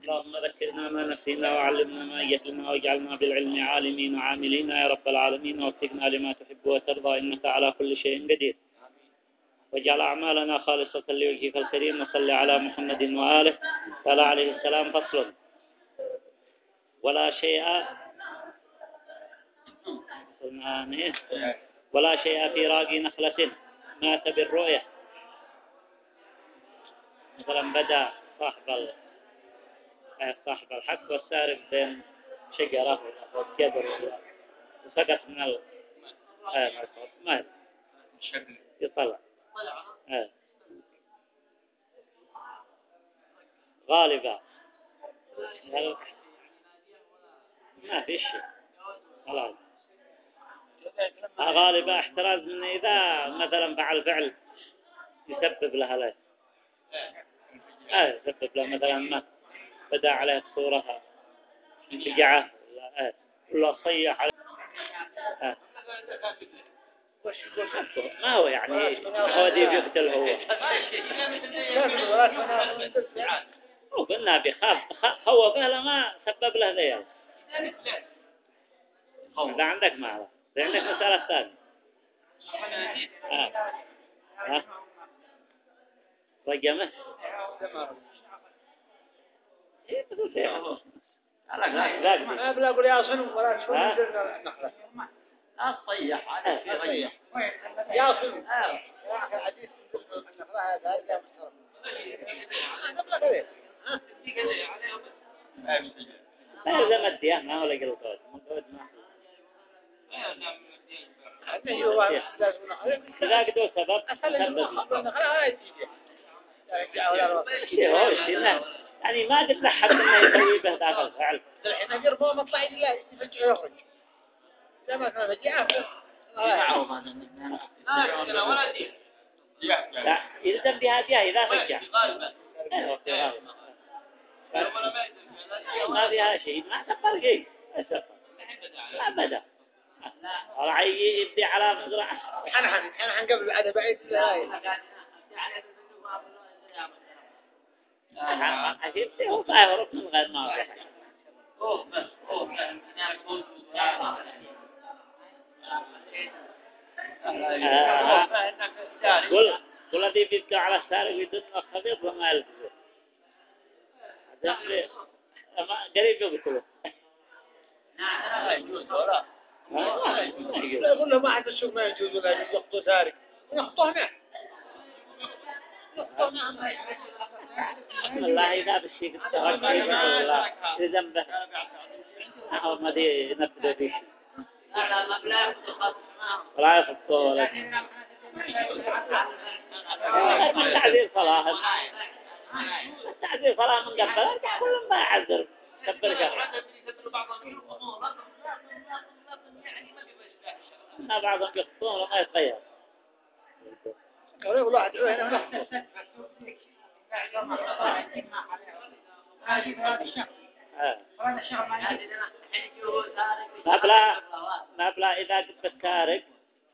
اللهم ذكرنا ما نسينا وعلمنا ما جهلنا واجعلنا بالعلم عالمين وعاملين يا رب العالمين، ووفقنا لما تحب وترضى إنك على كل شيء قدير. واجعل أعمالنا خالصة لوجهك الكريم، وصل على محمد وآله. قال عليه السلام: فصل: ولا شيء في راقي نخلة مات بالرؤية. مثلا بدأ صاحب الحق والسارق بين شجرة وكبر وسقط من ما يطلع غالبا ما في شيء خلاص. غالبا احتراز من إذا مثلا فعل يسبب لها له يسبب له مثلا ما بدأ عليه صورها انفجعه ولا صيح عليه ما هو يعني هو دي بيقتل هو قلنا بيخاف خوفه لما سبب له ذي. إذا عندك معه إذا عندك مسألة ثانية رجمه ما بلا أقول يا صنم ولا شو نزلنا النخلة أصيح عليه يا صنم واحد حديث النخلة هذا يا محترم إذا مديه ما هو لقى القول ما إذا قدوا سبب يعني ما تتلحق إنه يسوي به ذاك الفعل. الحين أجر فوق مطلع إلا يفجع يخرج. لما كان فجعه لا يلزم بهذه إذا فجع ما فيها شيء ما تفرق شيء أبدا. والله يبدي على مزرعة حن قبل العادة بعيد يبدي هو ما يعرف من غير ما قل الذي بيبدأ على السارق يدون الخبيط وما يلبسه قريب يقتله. يقول له ما عاد السوق ما يجوز ولا يخطو سارق يخطوه والله إذا بالشيء قلت والله ذنبه أو ما دي نبدأ به ولا يخطوه ولا التعذير صلاة التعذير صلاة من قبل كل ما يعذر كبر شر ما بعضهم يخطون وما يتغير يقول واحد هنا ما بلا إذا قد السارق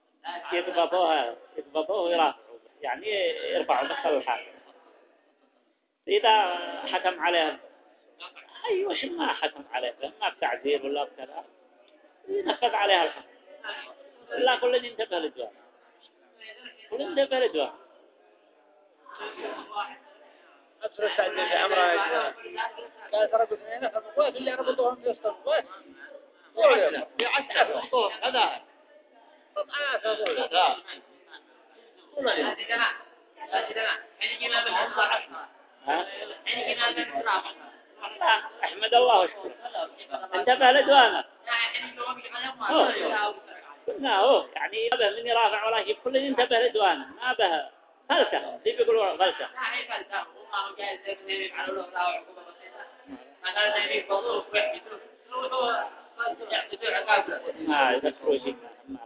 يقبضوه ويرافعوا يعني يرفعوا مثل الحاكم. إذا حكم عليه أي وش ما حكم عليه ما بتعذير ولا بكذا ينفذ عليها الحكم. لا كل ينتبه للجواب كل ينتبه للجواب. أدخل تعديل عمره قال ترى اثنين فمقوات اللي ربطوهم في الصفوات في عشرة خطوط هذا قطعات أحمد الله وشكرا انتبه لدوانا هو يعني به من يرافع ولا شيء كل ينتبه لدوانا ما به فلسة كيف يقولوا فلسة ما يذكروا شيء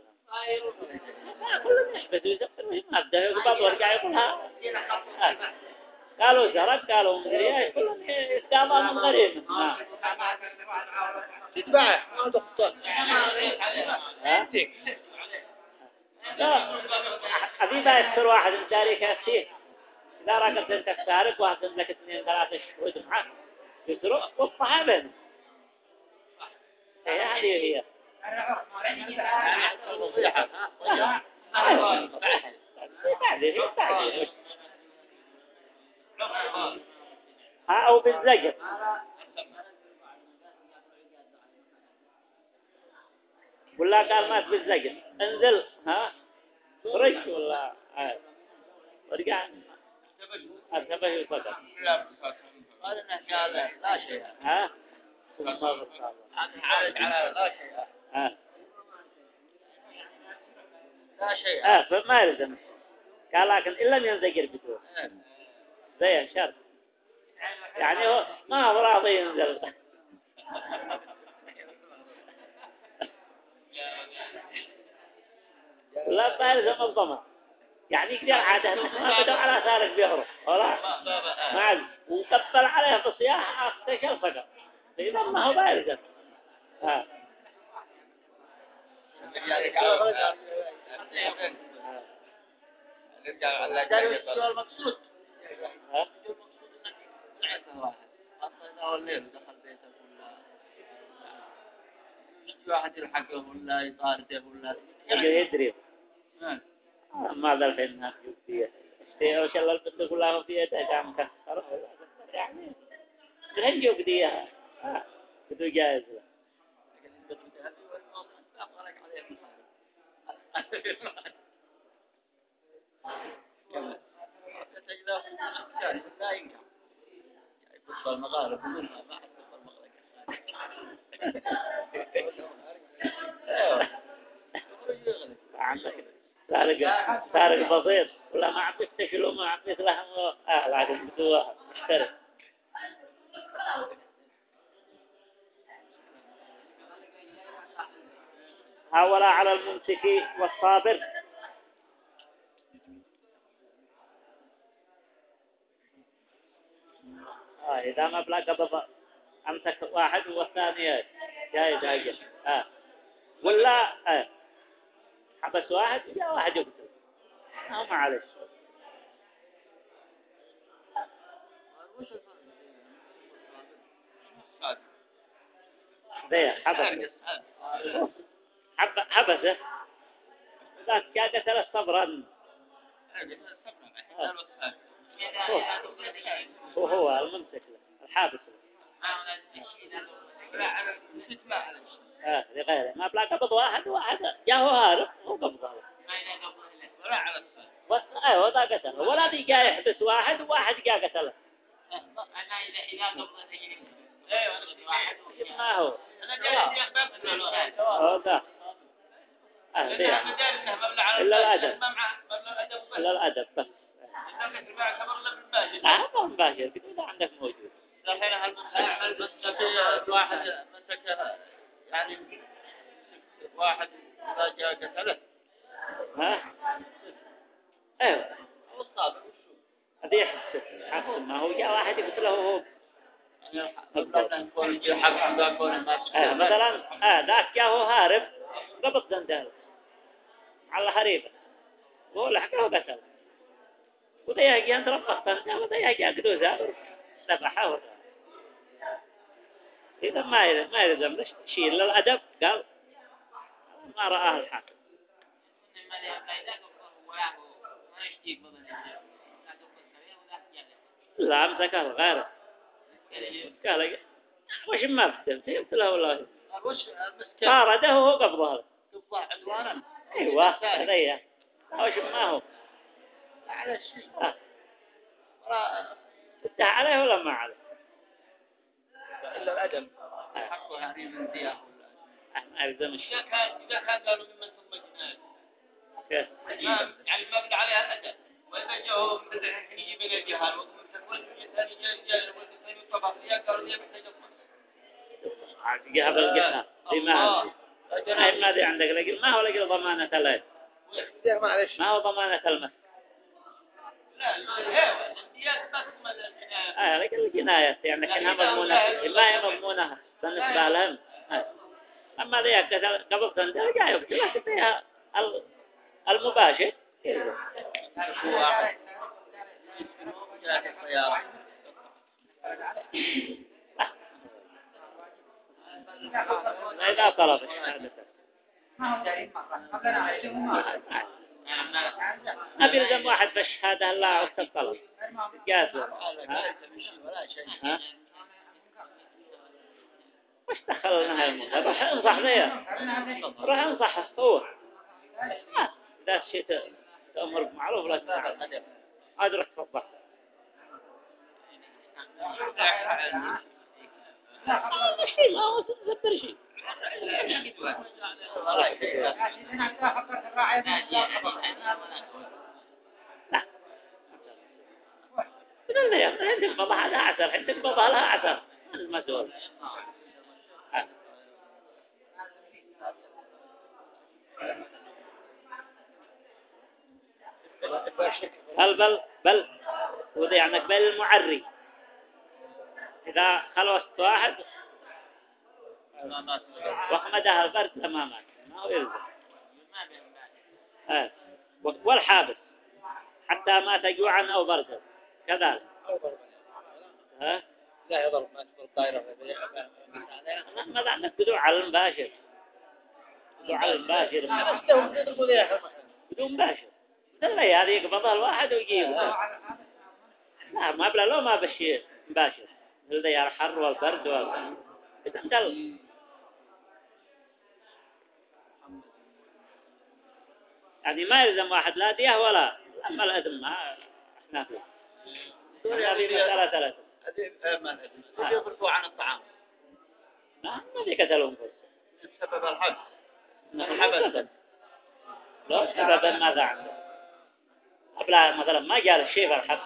كل يحبث يذكروا شيء ما بده يقبض ويرجع يقولها قالوا زرق قالوا مغرياش كلهم يستعمل من غريب تتبعه ما تخطط حبيبا يكثر واحد من تاريخ أختيه إذا رأيت أنت تسارق واحد لك 2-3 شهود معك يسرق والطها بينهم. هذه هي. الفضيحة. بعدين ها أو بالزجر. ولا قال مات بالزجر انزل ها فرش ولا ورجع أرتبه يصدق قال إنه قال لا شيء. ها ثم غصب عالج على لا شيء. ها لا شيء. فما يلزم قال لكن إلا من ينزجر بدون زي شرط يعني هو ما هو راضي ينزل لا ما يلزم الضمان يعني يقدر عاده ما بدأ على سارق بيهرب ولا ما عاد وقبل عليه بصياح اختشل فقط إذا ما هو بارد ها المقصود. ها الليل دخل بيته ولا واحد يلحقه ولا يطارده ولا يدري ما ذا الحين الناس يبديه وش الله البنت كلها في يده كان كسر يعني تهني يبديها بدو جائز له لا ينقع يبص المغارب منها ما حد سارق بسيط ولا ما عبيت تشلو ما عبيت لهم لكن بدوها اشتري هؤلاء على الممسك والصابر إذا ما بلا قبض أمسك واحد والثاني جاي داجل ولا حبس واحد جاء واحد يقتل ما عليش ده حبسه ذاك جاء قتل صبرا هو الممسك له الحابس له لغيره ما بلا قبض واحد جاء هو هارب هو قبضه ايوه ذا قتله ولا ذي جاء يحبس واحد وواحد جاء قتله ما هو ذا إلا الأدب بس ما مباشر كده عندك موجود الحين واحد مسكها يعني واحد إذا جاء قتله ايوه الصابر هذا يحسن ما هو جاء واحد يقتله هو مثلا ذاك جاء هو هارب قبض زندان على هريبه وهو لحقه وقتل وده يجي أنت ربطت وده يجي أقدوزها ذبحه إذا ما يلزم شيء إلا الأدب قال ما رآه الحاكم لا أمسكه غيره قال وش ما فهمت له والله طارده وهو قبضه عدوانا أيوة هذا وش ما هو على الشيء انتهى عليه ولا ما عليه إلا الأدب حقه يعني من دياه ما يلزم الشيء إذا كان قالوا ممن ثم جناية يعني ما بد عليها الأدب وإذا جاءوا مثل الحين يجي من الجهال ومن ثاني جاء والثاني طبعا قالوا لي محتاج أطمع جهة بالجهة لماذا ماذا عندك لكن ما هو لكن ضمانة له ما هو ضمانة المس لكن الجناية يعني كأنها مضمونة ما هي مضمونة بالنسبة لهم أما ذي قبل سنة جاء يقتل فيها المباشر إذا طلب الشهادة ما بيلزم واحد في الشهادة لا وقت الطلب جاز ها وش دخلنا هالموضوع روح انصح ذي روح انصحه هو ذا شيء تأمر بمعروف لا تنهى عاد روح تصبح شيء ما هو تدبر شيء لا بدل يا أخي أنت تقبضها لها عسر أنت تقبضها لها عسر المسؤول بل وذي يعني قبل المعري إذا خلصت واحد وخمدها البرد تماما ما هو يلزم والحابس حتى ما تجوعا أو بردا كذلك لا يضرب ما تقول طائرة ما عندك بدون على المباشر بدون على المباشر بدون مباشر لا هذه يقبضها الواحد ويجيبه لا ما بلا لو ما بشي مباشر هذا الحر والبرد والبرد يعني ما يلزم واحد لا ديه ولا أما الأذن ما احنا فيه هذه مسألة ثلاثة هذه يضربوا عن الطعام ما ذي قتلهم بسبب الحبس الحبس لو سبب ماذا عنده قبل مثلا ما جاء الشيء في الحبس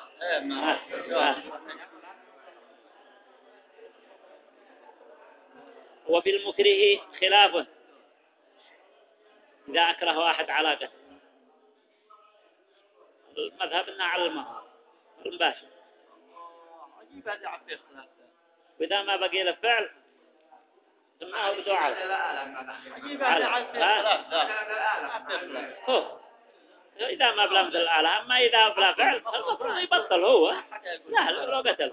وفي المكره خلاف إذا أكره واحد على قتل المذهب إنه على المباشر عجيب هذا عبد خلاف وإذا ما بقي له فعل سماه بدعاء عجيب هذا عبد خلاف هو إذا ما بلا مثل الآلة أما إذا بلا فعل المفروض يبطل هو لا لو قتل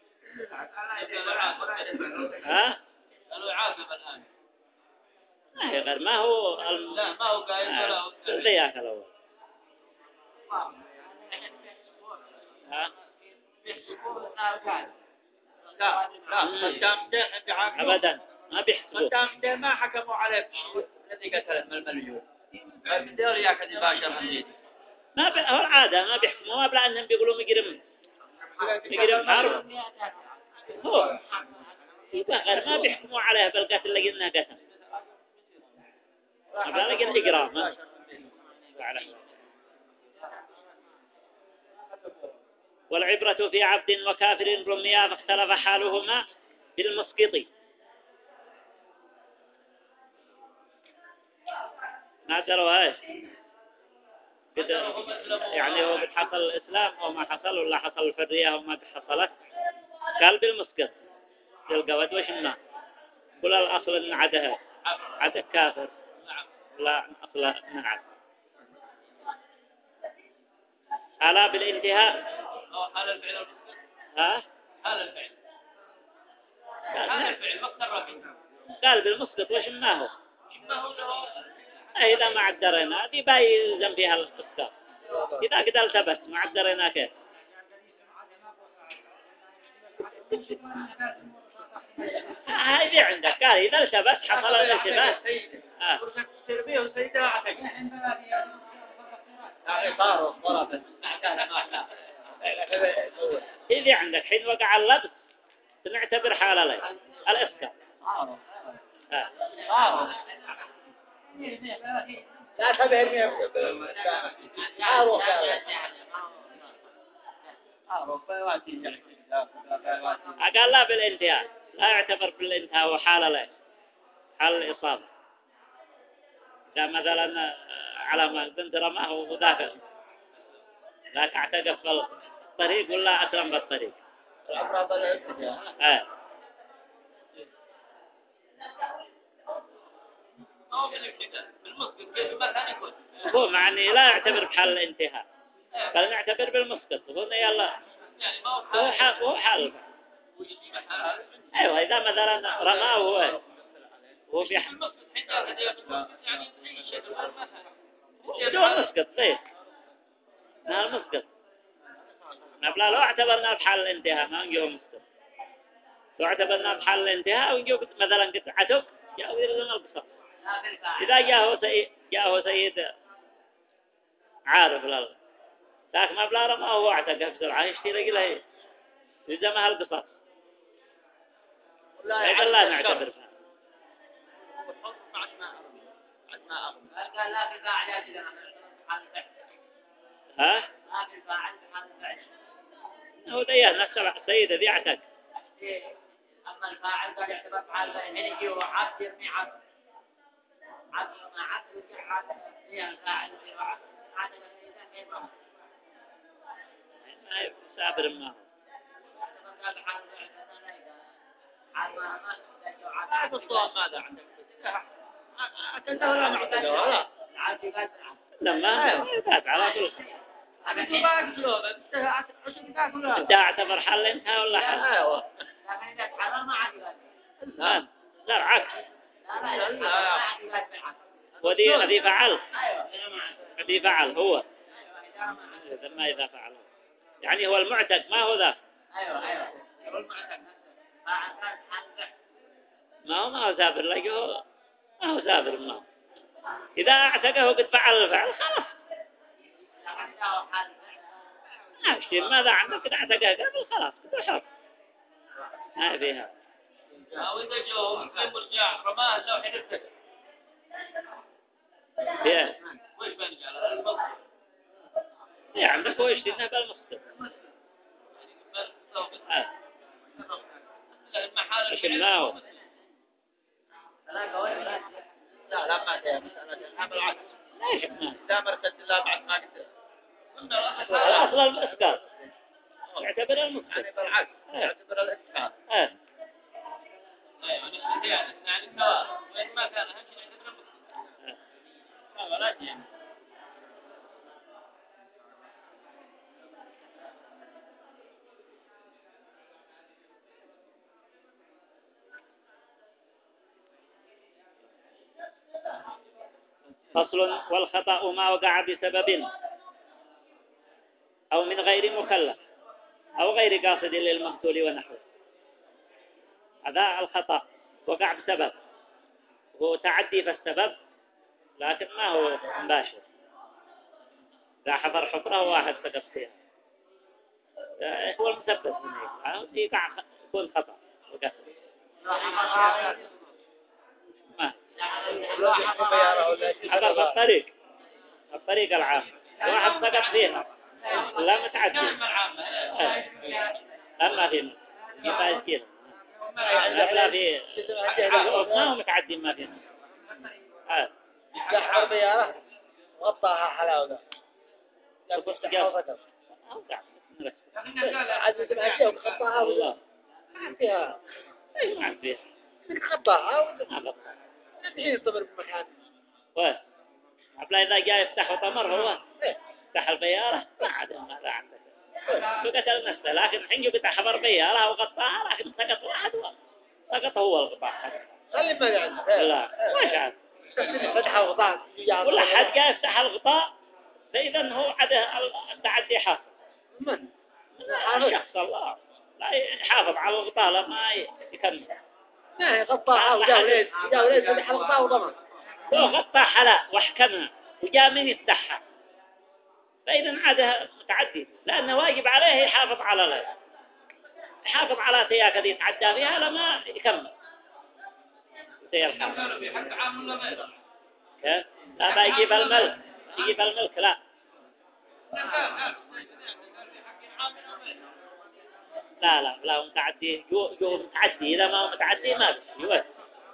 قالوا عاقب الآن غير ما هو لا ما هو قايل ولا الضياك الأول أبدا ما بيحسبوا ما حكموا عليه الذي قتله من المليون بدور ياخذ باشر حديد ما هو العادة ما بيحكموا ما بلا أنهم بيقولوا مجرم حرب هو يبقى غير ما بيحكموا عليه بالقتل اللي قلنا قتل ما بلا لقى الإجرام والعبرة في عبد وكافر رميا فاختلف حالهما بالمسقط ما دروا ايش يعني هو بتحصل الإسلام أو ما حصل ولا حصل الحرية أو ما حصلت قال بالمسقط القواد وش الناس ولا الأصل إن عدها عد كافر لا أصل نعم ألا بالانتهاء حال الفعل المسقط ها حال الفعل حال الفعل وقت الرفي قال بالمسقط وش ما هو إذا ما عدرنا هذه بايلزم فيها الإسقاط إذا قد التبس ما عدرنا كيف هذه عندك قال إذا التبس حصل الالتباس تربيه وسيدها عتق صاروا ضربت إذا عندك حين وقع اللبس نعتبر حالة لي الإسقاط لا تبهر قال لا بالانتهاء لا يعتبر بالانتهاء وحالة له حال الإصابة إذا مثلا على ما بنت رماه وذاك اعتقف بالطريق ولا أسلم بالطريق الأمراض الابتداء هو معني لا يعتبر بحال الانتهاء بل نعتبر بالمسقط هنا يلا هو حال أيوة إذا مثلا رماه هو هو في المسقط عندها هدية المسقط يعني أي شيء ما بدون مسقط طيب من المسقط نبلا لو اعتبرنا بحال الانتهاء ما نجيب مسقط لو اعتبرنا بحال الانتهاء ونجيب مثلا قطعتك جاء ويرزنا القصص إذا جاءه سيد عارف لله لكن مبلغ ما هو اعتقه بسرعة يشتري له يلزمها القصص يقول لا نعتبر فيها ها هو ده نفس السيد ذي اعتق أما الفاعل قال يعتبر فعل فإن يجي وعبد يرمي عبد عبد ما عبد يرجع عبد هي الفاعل في وعبد هذا الإذا كيف ما سابر ما قال حال حال ما بعد الصواب ماذا عندك؟ أعتقد ولا معتقد ولا عبد قال لما يبات على كل أنا ما أقول انتهى 10 دقائق ولا انت اعتبر حل انتهى ولا حل أيوة لكن إذا تعرض ما عاد قال لا لا العكس لا ودي هذه فعل أيوة هذه فعل هو أيوة ما إذا فعل يعني هو المعتق ما هو ذا أيوة يقول معتق فاعل حال ما هو سابر لقيه ما هو سابر ما هو. إذا اعتقه قد فعل الفعل خلاص ماشي ماذا عندك إذا اعتقه قبل خلاص كده حر ما فيها وإذا جو مسلم ورجع رماه لو حدث فيها وش بنجعل المصدر يعني عندك هو يشترينا بالمسقط المحال شلناه لا ما هي مسألة بالعكس ليش ما إذا مرتد الله بعد ما قلت الأصل المسقط يعتبر المسقط يعني بالعكس يعتبر الإسحاق ايه أيوة نحن يعني النواب وين ما كان أهم شيء نعتبر المسلم ولا شيء فصل والخطأ ما وقع بسبب أو من غير مكلف أو غير قاصد للمقتول ونحوه هذا الخطأ وقع بسبب هو تعدي في السبب لكن ما هو مباشر لا حفر حفرة واحد سقط فيها هو المسبب يقع يكون خطأ وقع ما حفر في الطريق العام واحد سقط فيها لا متعدي أما فينا يبقى كثير لا في ما هو متعدي ما فينا دحر بيارة غطاها حلاوة يقول تحوضك عاد تبع شيء وغطاها ولا فيها ما فيها غطاها الحين يصبر بمكان قبل إذا جاء يفتح وطمر هو يفتح البيارة ما عاد ماذا عندك فقتل نفسه لكن الحين جبت حبر بيارة وغطاها لكن سقط واحد سقط هو الغطاء خلي ما يعني لا ما شاء فتح الغطاء ولا حد جاء يفتح الغطاء فإذا هو عده التعدي حاصل من الشخص الله لا يحافظ على الغطاء لما يكمل لا غطاها وجاء وليد فتح الغطاء وضمن لو غطى حلا واحكمها وجاء من يفتحها فإذا عادها متعدي لأنه واجب عليه يحافظ على ذلك يحافظ على تياك ذي يتعدى فيها لما يكمل لا يجيب الملك يجيب الملك لا لا متعدي جو متعدي إذا ما هو متعدي ما بيش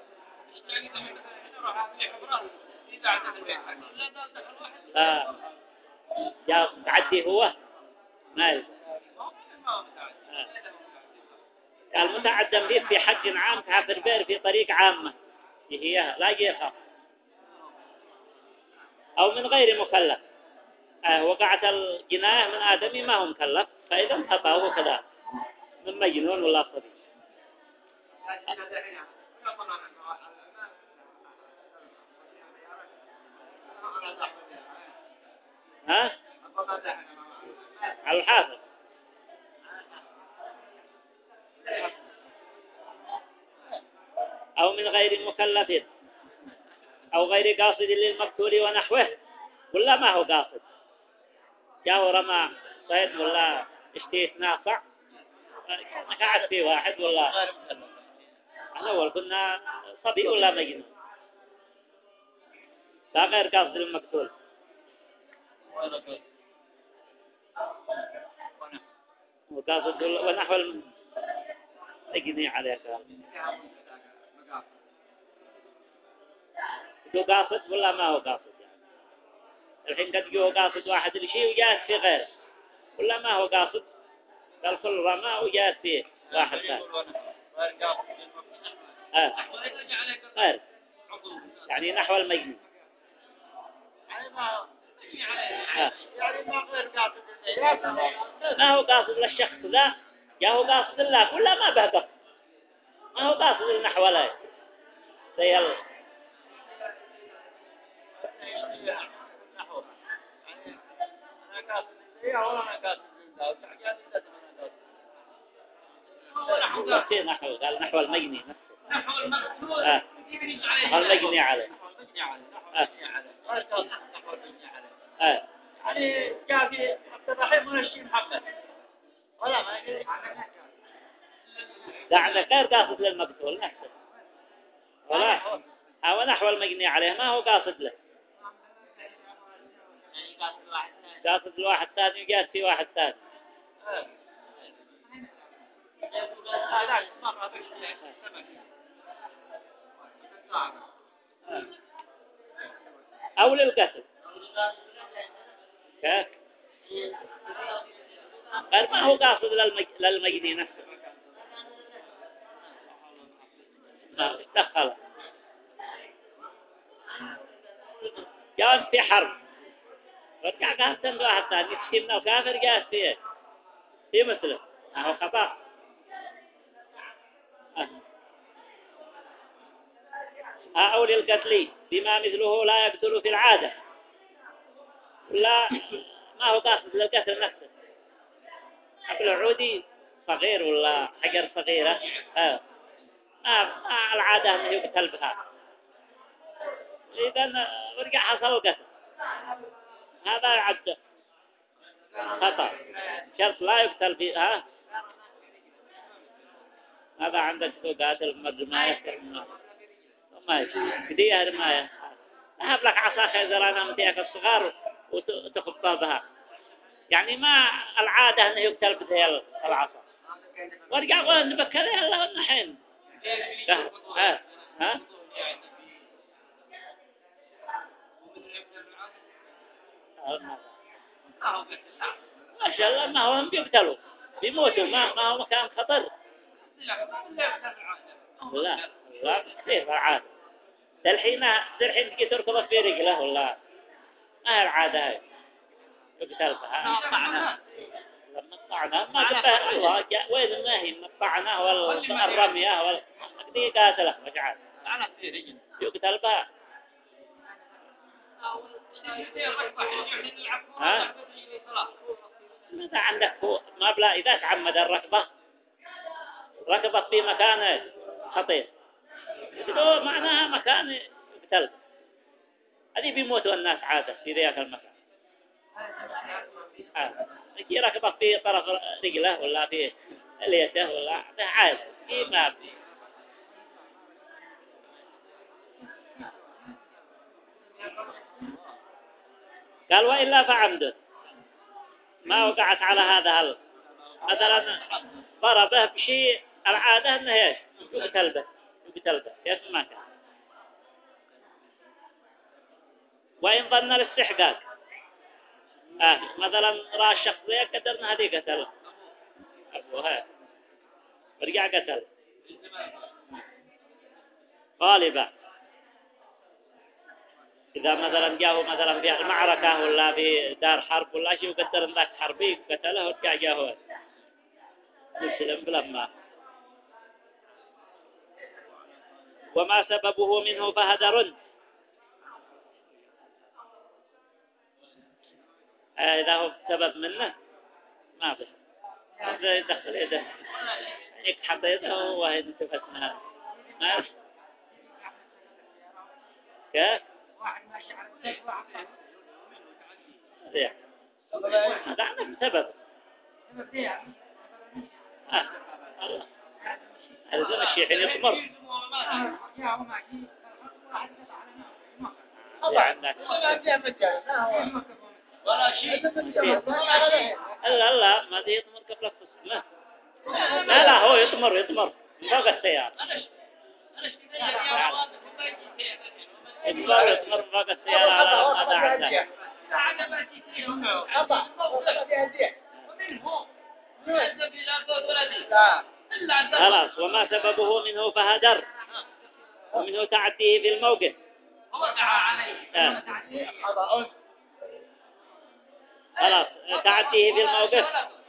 جاء متعدي هو ما يلزم المتعدم فيه في حق عام كافر بير في طريق عامة هي لا يخاف أو من غير مكلف وقعت الجناية من آدمي ما هو مكلف فإذا انخطأه كذا من مجنون ولا صبي ها على الحافظ أو من غير مكلف أو غير قاصد للمقتول ونحوه ولا ما هو قاصد جاء رمى صيد ولا اشتيت ناصع قاعد فيه واحد ولا غير مكلف احنا أول كنا صبي ولا مجنون لا غير قاصد للمقتول ولا قصد وقاصد ونحو المجني عليك هو قاصد ولا ما هو قاصد يعني الحين قد جو قاصد واحد الشيء وجاءت في غيره ولا ما هو قاصد قال كل رمى وجاءت فيه واحد ثاني غير قاصد غير يعني نحو المجني يعني ما غير قاصد ما هو قاصد للشخص ذا يا هو قاصد الله ولا ما به قصد ما هو قاصد النحو لا زي في نحو قال نحو المجني نفسه نحو المقتول نحو المجني عليه يعني جاء في عبد الرحيم ونشي محمد ولا ما يدري يعني غير قاصد للمقتول نفسه ولا هو نحو المجني عليه ما هو قاصد له قاصد الواحد ثاني وجاءت في واحد ثاني أو للقتل كيف غير ما هو قاصد للمجني نفسه ما دخل جاءت في حرب رجع قاتل واحد ثاني يشتي من الكافر جاءت فيه في مثله هو خطأ أو للقتل بما مثله لا يقتل في العادة لا ما هو قاصد للقتل نفسه حبل عودي صغير ولا حجر صغيرة ما العادة أنه يقتل بها إذا ورجع حصل القتل هذا يعد خطأ شرط لا يقتل فيها هذا عندك قاتل مجمعية ما كديه رماية أهب لك عصاك إذا أنا متيك الصغار وتخبطها بها يعني ما العادة أنه يقتل بذيل العصا ورجع قول نبكره الله النحين ها ما شاء الله ما هم بيقتلوا بيموتوا ما هو مكان خطر لا كثير العادة الحين تجي تركض في رجله ولا ما هي العادة هاي يقتل بها لما طعناه ما قبه الله وين ما هي الطعنة والرمية والدي قاتله مش عارف يقتل بها ها ماذا عندك هو ما بلا إذا تعمد الركضة ركضت في مكان خطير يقولوا معناها مكان يقتل هذه بيموتوا الناس عادة في ذاك المكان يجي ركضت في طرف رجله ولا في اليته ولا عادة ما في قال وإلا فعمده ما وقعت على هذا مثلا ضربه بشيء العادة انه ايش يقتل به كيف ما كان وإن ظن الاستحقاق مثلا رأى الشخص ذي قدرنا هذه قتل أبوها ورجع قتل غالبا إذا مثلا جاءه مثلا في المعركة ولا في دار حرب ولا شيء وقدر ان ذاك حربي قتله ورجع جاءه مسلم بلما وما سببه منه فهدر إذا هو سبب منه ما بس إذا يدخل يده يكحط يده وهي انتفتنا ما كيف؟ لا هذا سبب الله هذا الشيء حين يطمر ولا شيء لا ما ذي يطمر قبل التصميم لا هو يطمر فوق السيارة يطمر فوق السيارة على ماذا عنده خلاص وما سببه منه فهدر ومنه تعديه في الموقف خلاص تعديه في الموقف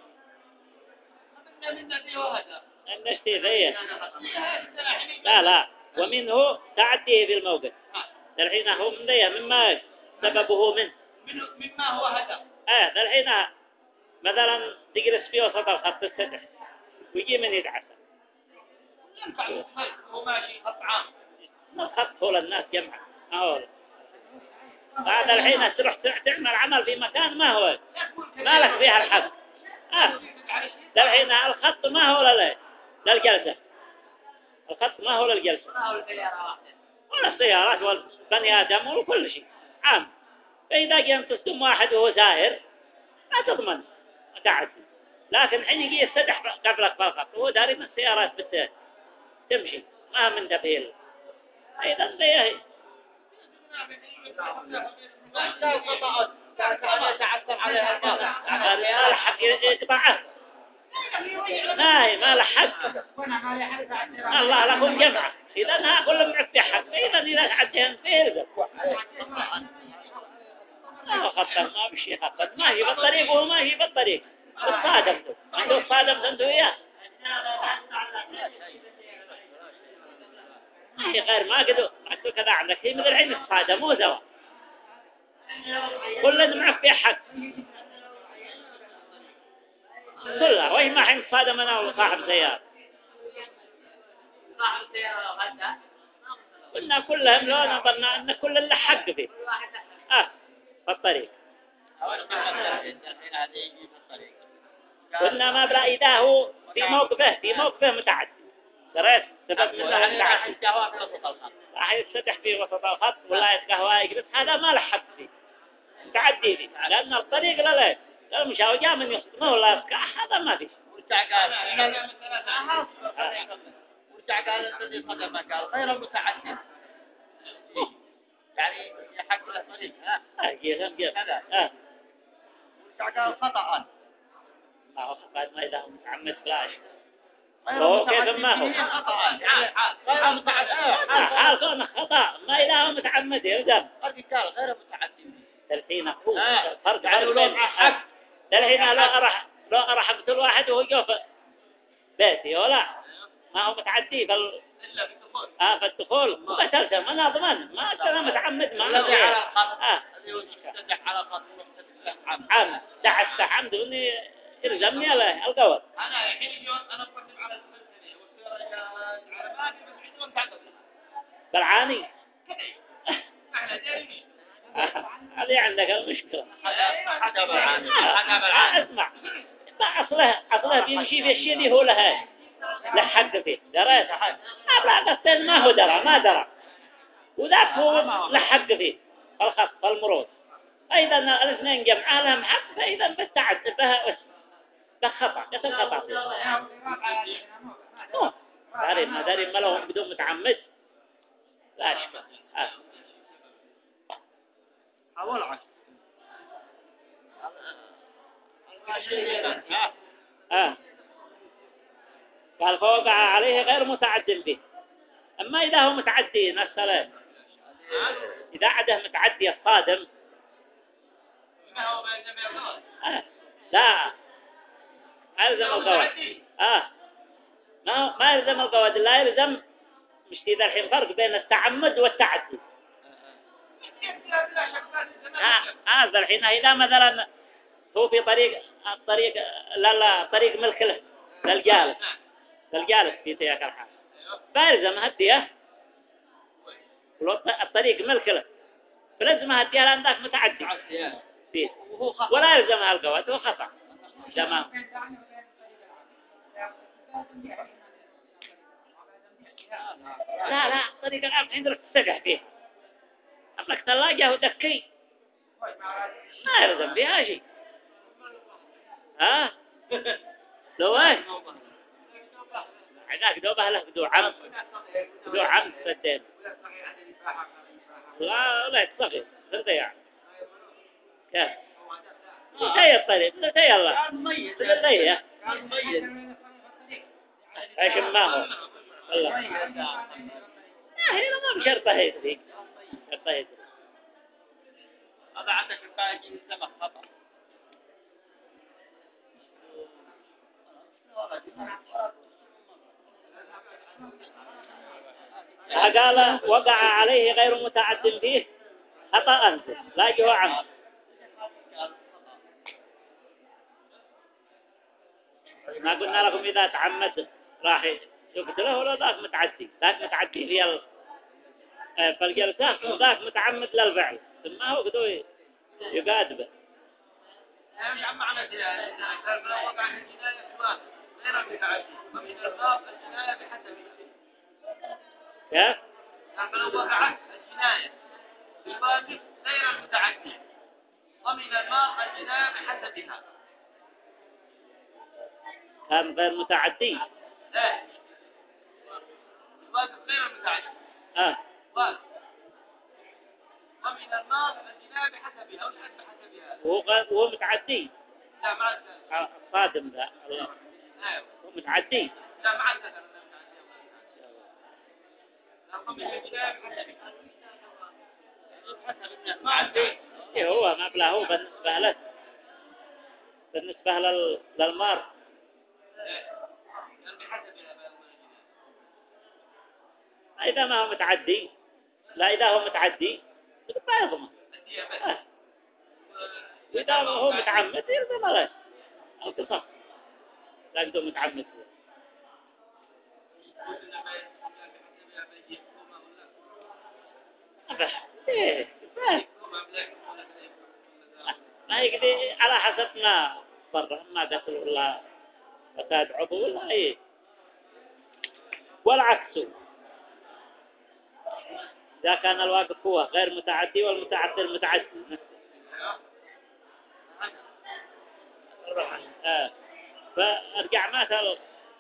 النشتي فيه لا ومنه تعديه في الموقف الحين هو من ذي مما سببه منه مما هو هدف الحين مثلا تجلس في وسط الخط السدح ويجي من يدعس هو ماشي خط عام الخط هو للناس جمعة بعد الحين تروح تعمل عمل في مكان ما هو ما لك فيها الحق الحين الخط ما هو للجلسة الخط ما هو للجلسة ولا السيارات والبني آدم وكل شيء عام فإذا جاء تصدم واحد وهو سائر لا تضمن تعدي لكن حين يجي يستدح قبلك بالخط وهو داري من السيارات تمشي ما من دبيل أيضا ذي ما لحق يتبعه ما لحق الله لكم جمعة إذا ها كل معك حق إذا تعديهم فيه خطر ما بشي خطر ما هي بالطريق وهو ما هي بالطريق الصادم عنده الصادم أنتوا إياه هي غير ما قدوا كذا عندك هي مثل العين الصادم مو سوا كلنا معك في حق كلها وهي ما حين صادم أنا وصاحب سيارة قلنا كلهم لو نظرنا أن كل اللي حق فيه في الطريق قلنا ما بلا إذا هو في موقفه متعدي دريت سبب منه متعدي راح يستدح في وسط الخط ولا يتقهوى يجلس هذا ما له حق فيه متعدي فيه لأن الطريق لا المشاوي جاء من يصدمه ولا يفقع هذا ما فيه قال الذي صدمك قال غير متعدد يعني يحق له طريق كذا قال خطأ ما هو قد ما إذا هو متعمد فلاش هو كيف ما هو غير متعدد حال كونه خطأ ما إذا هو متعمد يلزم قال غير متعدد الحين هو فرق يعني لو حق الحين لو أرح بطل واحد وهو جوف بيتي ولا ما هو متعدي إلا بالدخول في الدخول وبتلزم أنا أضمن ما كان متعمد ما الذي على الخط يستدح على الخط عم دعست حمد إني يلزمني له القول أنا الحين أنا أقدم على السنة والسيارة على ما في بس عندهم تعدد بالعاني احنا دارين هذه عندك المشكلة هذا بالعاني اسمع ما أصله بيمشي في الشيء اللي هو له لحق فيه دريت أبلا قصتين ما هو ما درى وذاك هو لحق فيه الخط المرود أيضا الاثنين جمعها لهم حق فإذا بالتعد بها خطأ يصير خطأ داري ما لهم بدون متعمد لا شبه أول عشر قال فوقع عليه غير متعد به أما إذا هو متعدي نفسه إذا عده متعدي الصادم لا يلزم القواعد ما يلزم القواعد لا يلزم مش إذا الحين فرق بين التعمد والتعدي هذا الحين إذا مثلا هو في الطريق لا طريق ملك له للجالس في تياك الحال فالزم هديه الطريق ملك له فلازم هديه لأن ذاك متعدي فيه ولا يلزمها القوات هو خطأ تمام. لا طريق الأمن عندك تسقح فيه أملك ثلاجة ودكي ما يلزم فيها شيء ها لو ايه هناك دوبه له بدو عم سدين لا يتصغر تضيع كيف زي الطريق زي الله زي ايش ما هو والله هنا ما بشرطه هيك شرطه هيك هذا عندك الباقي السمك خطأ قال وقع عليه غير متعد فيه خطأ لا جوا عنه ما قلنا لكم إذا تعمد راح يقتله ولا ذاك متعدي في فالجلسة وذاك متعمد للفعل ثم هو قدو يقادبه يا عم معنى كذا لو وقع الجناية سواء غير المتعدي ومن الباب الجناية بحسب كيف؟ لو وقعت الجناية بباب غير المتعدي ومن المال الجناية بحسبها كان غير متعدي لا بباب غير المتعدي باب ومن المال الجناية بحسبها أو الحد بحسبها وهو متعدي لا ما الصادم ذا الله هو متعدي لا ما عاد ذكر ومن الجناية بحسبها ما عاد هو مبلغ هو بالنسبة للمار إذا ما هو متعدي لا إذا هو متعدي ما يضمن إذا هو متعمد يلزم له القصاص لا يقدر متعمد ما يقدر على حسب ما برا ما قتل ولا فساد عضو ولا إيه والعكس إذا كان الواقف هو غير متعدي والمتعدي المتعدي فارجع مثلا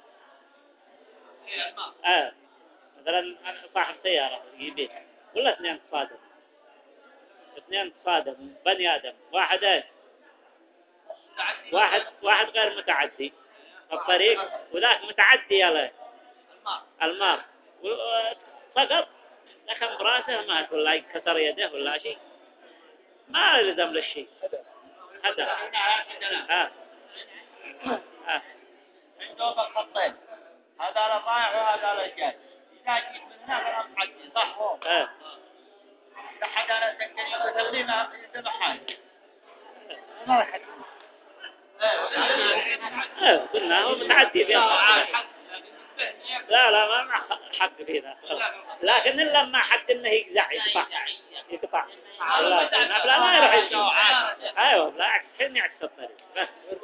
مثلا صاحب سيارة يجيب ولا اثنين تصادم بني آدم واحد ايش واحد غير متعدي في الطريق وذاك متعدي عليه المار سقط لكن براسه مات ولا يكسر يده ولا شيء ما يلزم للشيء هذا عندهم الخطين هذا رفاع وهذا رجال إذا جيت من هنا فلا معدي صح هو لحد أنا سكني وتغلينا يسمحان ما رحت قلنا هو متعدي فيها لا ما مع حق فيها لكن إلا ما حد إنه يقطع لا يروح يجي أيوة لا يعكس الطريق بس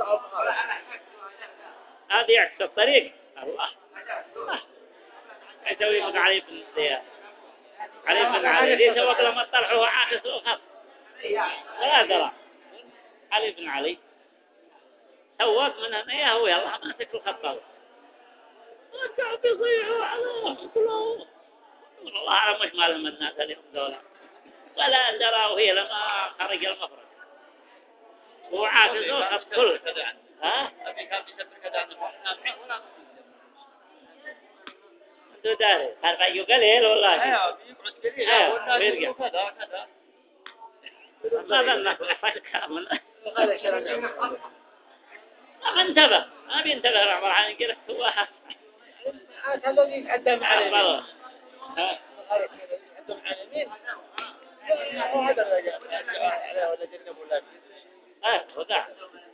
هذا يعكس الطريق الله يسوي لك علي بن السيارة علي بن علي ليس وقت لما طلعوه عاكس وخف ولا درى علي بن علي سواق من هنا هو يلا ماسك الخطاوة وكان بيصيحوا على كله والله أعلم مش مالهم الناس اليوم دولة ولا درى وهي لما خرج المفرق هو عاكس وخف كل أبي كان بيسبر كذا عنه ولا أنتو داري هل بيجوا قليل والله أيوة بيقعد قليل والناس كذا ما ظن كامل ما انتبه ما بينتبه العمر عن قلت هو هذا يتقدم على أفضل يتقدم على مين هو هذا اللي عليه ولا جنب ولا وضع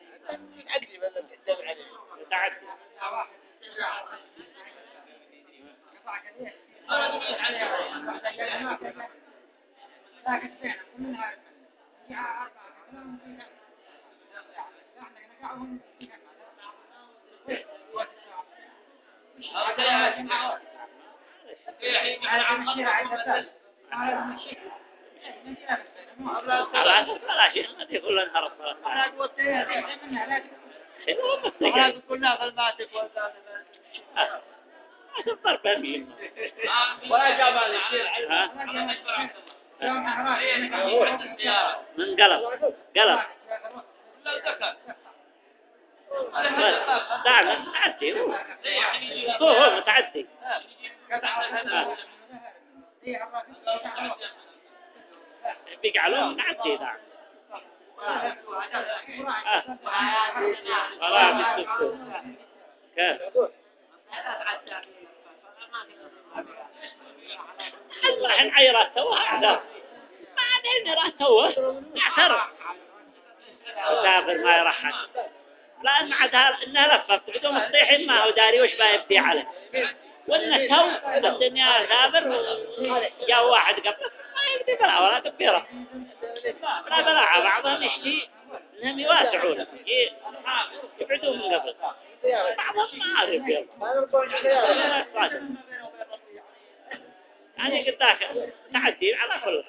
خلاص خلاص هذه كلها انهارت خلوهم السجن كلها غلباتك الضرب بمين ولا جاب هذا الشيء من قلب دعنا متعدي هو متعدي بيقعلون متعدي دعم والله بالسكوت كيف الله إن عيرات سوها أحداث ما عدين راح سوه اعترف مسافر ما يرحل لأن عدها إنها لفت بدون مصطيحين ما هو داري وش بايبتي عليه وإنه تو الدنيا سافر جاء واحد قبل ما يبدي بلا ولا كبيرة لا بلا بعضهم يشتي إنهم يواسعون يبعدون من قبل بعضهم ما عارف يعني قلت لك تعدي على كل